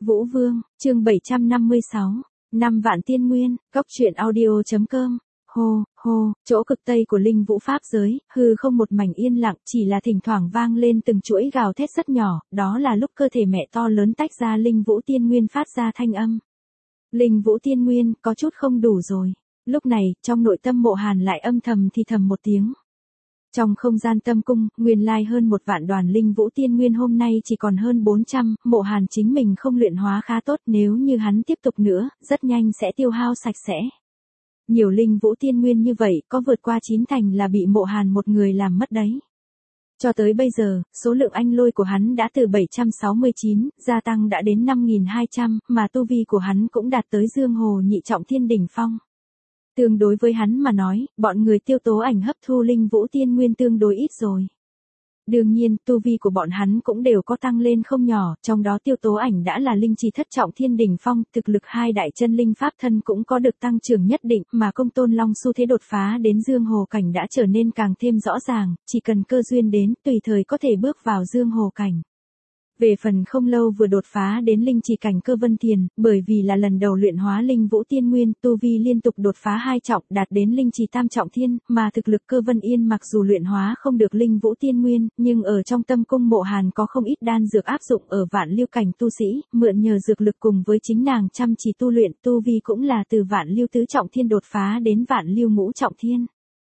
Vũ Vương, chương 756, 5 vạn tiên nguyên, góc truyện audio.com. Hô, hô, chỗ cực tây của linh vũ pháp giới, hư không một mảnh yên lặng, chỉ là thỉnh thoảng vang lên từng chuỗi gào thét rất nhỏ, đó là lúc cơ thể mẹ to lớn tách ra linh vũ tiên nguyên phát ra thanh âm. Linh vũ tiên nguyên, có chút không đủ rồi. Lúc này, trong nội tâm Mộ Hàn lại âm thầm thì thầm một tiếng. Trong không gian tâm cung, nguyên lai hơn 1 vạn đoàn linh vũ tiên nguyên hôm nay chỉ còn hơn 400, Mộ Hàn chính mình không luyện hóa khá tốt, nếu như hắn tiếp tục nữa, rất nhanh sẽ tiêu hao sạch sẽ. Nhiều linh vũ tiên nguyên như vậy, có vượt qua 9 thành là bị Mộ Hàn một người làm mất đấy. Cho tới bây giờ, số lượng anh lôi của hắn đã từ 769, gia tăng đã đến 5200, mà tu vi của hắn cũng đạt tới dương hồ nhị trọng thiên đỉnh phong. Tương đối với hắn mà nói, bọn người Tiêu Tố Ảnh hấp thu linh vũ tiên nguyên tương đối ít rồi. Đương nhiên, tu vi của bọn hắn cũng đều có tăng lên không nhỏ, trong đó Tiêu Tố Ảnh đã là linh trì thất trọng thiên đỉnh phong, thực lực hai đại chân linh pháp thân cũng có được tăng trưởng nhất định, mà Công Tôn Long xu thế đột phá đến dương hồ cảnh đã trở nên càng thêm rõ ràng, chỉ cần cơ duyên đến, tùy thời có thể bước vào dương hồ cảnh. Về phần không lâu vừa đột phá đến linh chỉ cảnh Cơ Vân Thiền, bởi vì là lần đầu luyện hóa linh vũ tiên nguyên, tu vi liên tục đột phá 2 trọng, đạt đến linh chỉ tam trọng thiên, mà thực lực Cơ Vân Yên mặc dù luyện hóa không được linh vũ tiên nguyên, nhưng ở trong tâm cung Mộ Hàn có không ít đan dược áp dụng ở vạn lưu cảnh tu sĩ, mượn nhờ dược lực cùng với chính nàng chăm chỉ tu luyện, tu vi cũng là từ vạn lưu tứ trọng thiên đột phá đến vạn lưu ngũ trọng thiên.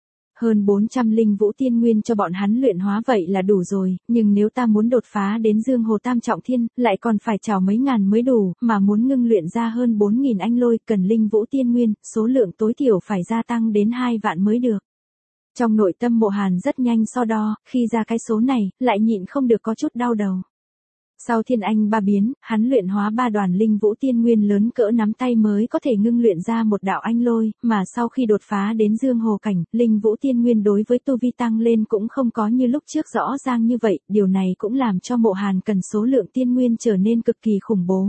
Hơn 400 linh vũ tiên nguyên cho bọn hắn luyện hóa vậy là đủ rồi, nhưng nếu ta muốn đột phá đến dương hồ tam trọng thiên, lại còn phải trào mấy ngàn mới đủ, mà muốn ngưng luyện ra hơn 4000 anh lôi, cần linh vũ tiên nguyên, số lượng tối thiểu phải gia tăng đến 2 vạn mới được. Trong nội tâm Mộ Hàn rất nhanh so đo, khi ra cái số này, lại nhịn không được có chút đau đầu. Sau thiên anh ba biến, hắn luyện hóa 3 đoàn linh vũ tiên nguyên lớn cỡ nắm tay mới có thể ngưng luyện ra một đạo anh lôi, mà sau khi đột phá đến dương hồ cảnh, linh vũ tiên nguyên đối với tu vi tăng lên cũng không có như lúc trước rõ ràng như vậy, điều này cũng làm cho Mộ Hàn cần số lượng tiên nguyên trở nên cực kỳ khủng bố.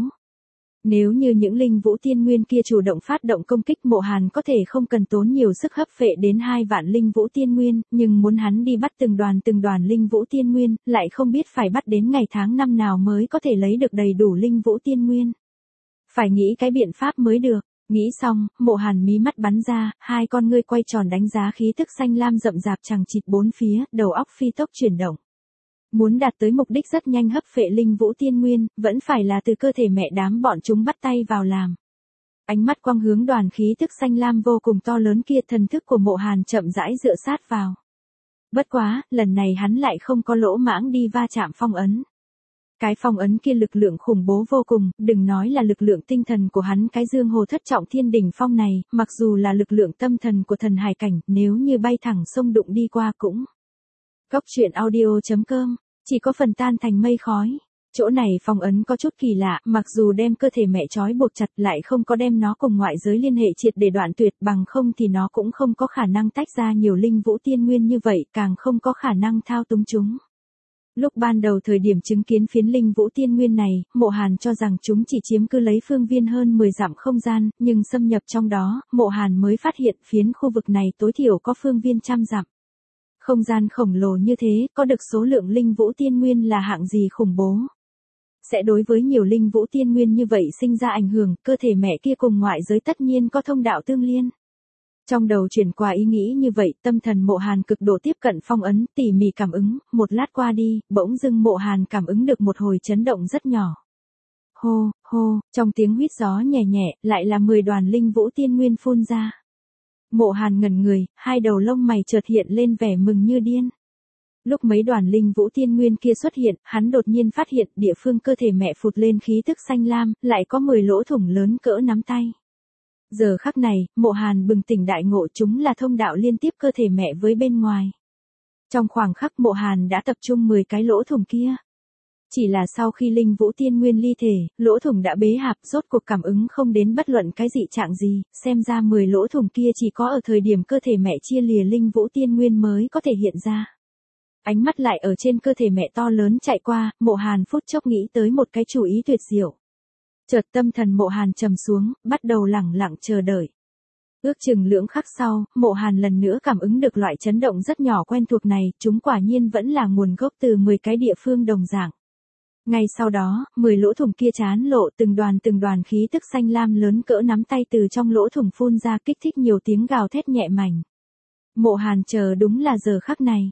Nếu như những linh vũ tiên nguyên kia chủ động phát động công kích, Mộ Hàn có thể không cần tốn nhiều sức hấp phệ đến 2 vạn linh vũ tiên nguyên, nhưng muốn hắn đi bắt từng đoàn linh vũ tiên nguyên, lại không biết phải bắt đến ngày tháng năm nào mới có thể lấy được đầy đủ linh vũ tiên nguyên. Phải nghĩ cái biện pháp mới được. Nghĩ xong, Mộ Hàn mí mắt bắn ra, hai con ngươi quay tròn đánh giá khí tức xanh lam rậm rạp chằng chịt bốn phía, đầu óc phi tốc chuyển động. Muốn đạt tới mục đích rất nhanh hấp phệ linh vũ tiên nguyên, vẫn phải là từ cơ thể mẹ đám bọn chúng bắt tay vào làm. Ánh mắt quang hướng đoàn khí thức xanh lam vô cùng to lớn kia, thần thức của Mộ Hàn chậm rãi dựa sát vào. Bất quá, lần này hắn lại không có lỗ mãng đi va chạm phong ấn. Cái phong ấn kia lực lượng khủng bố vô cùng, đừng nói là lực lượng tinh thần của hắn, cái dương hồ thất trọng thiên đỉnh phong này, mặc dù là lực lượng tâm thần của thần hải cảnh, nếu như bay thẳng sông đụng đi qua cũng. Góc truyện audio.com, chỉ có phần tan thành mây khói. Chỗ này phong ấn có chút kỳ lạ, mặc dù đem cơ thể mẹ trói buộc chặt lại không có đem nó cùng ngoại giới liên hệ triệt để đoạn tuyệt, bằng không thì nó cũng không có khả năng tách ra nhiều linh vũ tiên nguyên như vậy, càng không có khả năng thao túng chúng. Lúc ban đầu thời điểm chứng kiến phiến linh vũ tiên nguyên này, Mộ Hàn cho rằng chúng chỉ chiếm cứ lấy phương viên hơn 10 dặm không gian, nhưng xâm nhập trong đó, Mộ Hàn mới phát hiện phiến khu vực này tối thiểu có phương viên trăm dặm. Không gian khổng lồ như thế, có được số lượng linh vũ tiên nguyên là hạng gì khủng bố. Sẽ đối với nhiều linh vũ tiên nguyên như vậy sinh ra ảnh hưởng, cơ thể mẹ kia cùng ngoại giới tất nhiên có thông đạo tương liên. Trong đầu chuyển qua ý nghĩ như vậy, tâm thần Mộ Hàn cực độ tiếp cận phong ấn, tỉ mỉ cảm ứng, một lát qua đi, bỗng dưng Mộ Hàn cảm ứng được một hồi chấn động rất nhỏ. Hô, hô, trong tiếng huýt gió nhẹ nhẹ, lại là 10 đoàn linh vũ tiên nguyên phun ra. Mộ Hàn ngẩn người, hai đầu lông mày chợt hiện lên vẻ mừng như điên. Lúc mấy đoàn linh vũ tiên nguyên kia xuất hiện, hắn đột nhiên phát hiện địa phương cơ thể mẹ phụt lên khí tức xanh lam, lại có 10 lỗ thủng lớn cỡ nắm tay. Giờ khắc này, Mộ Hàn bừng tỉnh đại ngộ, chúng là thông đạo liên tiếp cơ thể mẹ với bên ngoài. Trong khoảng khắc Mộ Hàn đã tập trung 10 cái lỗ thủng kia. Chỉ là sau khi linh vũ tiên nguyên ly thể, lỗ thủng đã bế hạp, rốt cuộc cảm ứng không đến bất luận cái dị trạng gì, xem ra 10 lỗ thủng kia chỉ có ở thời điểm cơ thể mẹ chia lìa linh vũ tiên nguyên mới có thể hiện ra. Ánh mắt lại ở trên cơ thể mẹ to lớn chạy qua, Mộ Hàn phút chốc nghĩ tới một cái chủ ý tuyệt diệu. Chợt tâm thần Mộ Hàn trầm xuống, bắt đầu lẳng lặng chờ đợi. Ước chừng lưỡng khắc sau, Mộ Hàn lần nữa cảm ứng được loại chấn động rất nhỏ quen thuộc này, chúng quả nhiên vẫn là nguồn gốc từ 10 cái địa phương đồng dạng. Ngay sau đó, 10 lỗ thủng kia trán lộ từng đoàn khí tức xanh lam lớn cỡ nắm tay từ trong lỗ thủng phun ra kích thích nhiều tiếng gào thét nhẹ mảnh. Mộ Hàn chờ đúng là giờ khắc này.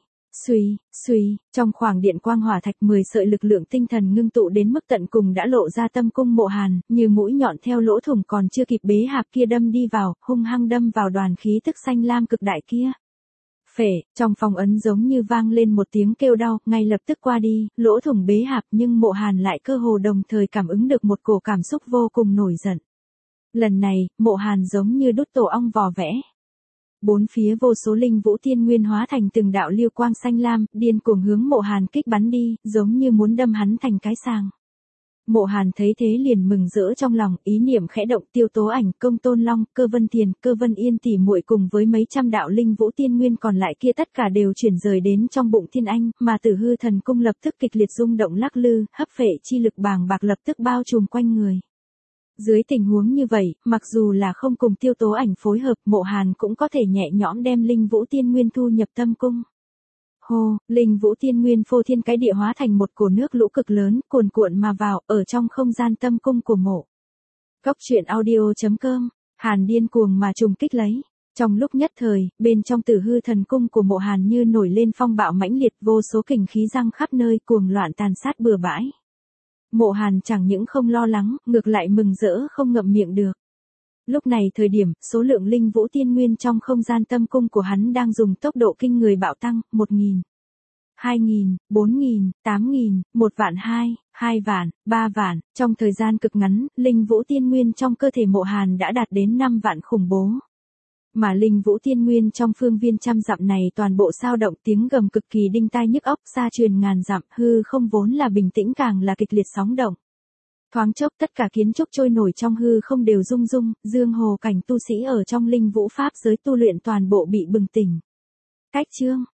Xuy, trong khoảng điện quang hỏa thạch 10 sợi lực lượng tinh thần ngưng tụ đến mức tận cùng đã lộ ra tâm cung Mộ Hàn, như mũi nhọn theo lỗ thủng còn chưa kịp bế hạp kia đâm đi vào, hung hăng đâm vào đoàn khí tức xanh lam cực đại kia. Phệ, trong phong ấn giống như vang lên một tiếng kêu đau, ngay lập tức qua đi, lỗ thủng bế hạp nhưng Mộ Hàn lại cơ hồ đồng thời cảm ứng được một cổ cảm xúc vô cùng nổi giận. Lần này, Mộ Hàn giống như đốt tổ ong vò vẽ. Bốn phía vô số linh vũ tiên nguyên hóa thành từng đạo lưu quang xanh lam, điên cuồng hướng Mộ Hàn kích bắn đi, giống như muốn đâm hắn thành cái sàng. Mộ Hàn thấy thế liền mừng rỡ trong lòng, ý niệm khẽ động, Tiêu Tố Ảnh, Công Tôn Long, Cơ Vân Thiền, Cơ Vân Yên tỉ muội cùng với mấy trăm đạo linh vũ tiên nguyên còn lại kia tất cả đều chuyển rời đến trong bụng Thiên Anh, mà Tử Hư Thần Cung lập tức kịch liệt rung động lắc lư, hấp phệ chi lực bàng bạc lập tức bao trùm quanh người. Dưới tình huống như vậy, mặc dù là không cùng Tiêu Tố Ảnh phối hợp, Mộ Hàn cũng có thể nhẹ nhõm đem linh vũ tiên nguyên thu nhập tâm cung. Hô, linh vũ tiên nguyên phô thiên cái địa hóa thành một cổ nước lũ cực lớn, cuồn cuộn mà vào, ở trong không gian tâm cung của Mộ. Góc truyện audio.com, Hàn điên cuồng mà trùng kích lấy. Trong lúc nhất thời, bên trong Tử Hư Thần Cung của Mộ Hàn như nổi lên phong bạo mãnh liệt, vô số kình khí giăng khắp nơi, cuồng loạn tàn sát bừa bãi. Mộ Hàn chẳng những không lo lắng, ngược lại mừng rỡ không ngậm miệng được. Lúc này thời điểm, số lượng linh vũ tiên nguyên trong không gian tâm cung của hắn đang dùng tốc độ kinh người bạo tăng, 1.000, 2.000, 4.000, 8.000, 1 vạn 2 vạn, 3 vạn, trong thời gian cực ngắn, linh vũ tiên nguyên trong cơ thể Mộ Hàn đã đạt đến 5 vạn khủng bố. Mà linh vũ tiên nguyên trong phương viên trăm dặm này toàn bộ sao động, tiếng gầm cực kỳ đinh tai nhức óc xa truyền ngàn dặm, hư không vốn là bình tĩnh càng là kịch liệt sóng động. Thoáng chốc tất cả kiến trúc trôi nổi trong hư không đều rung rung, dương hồ cảnh tu sĩ ở trong linh vũ pháp giới tu luyện toàn bộ bị bừng tỉnh. Cách chương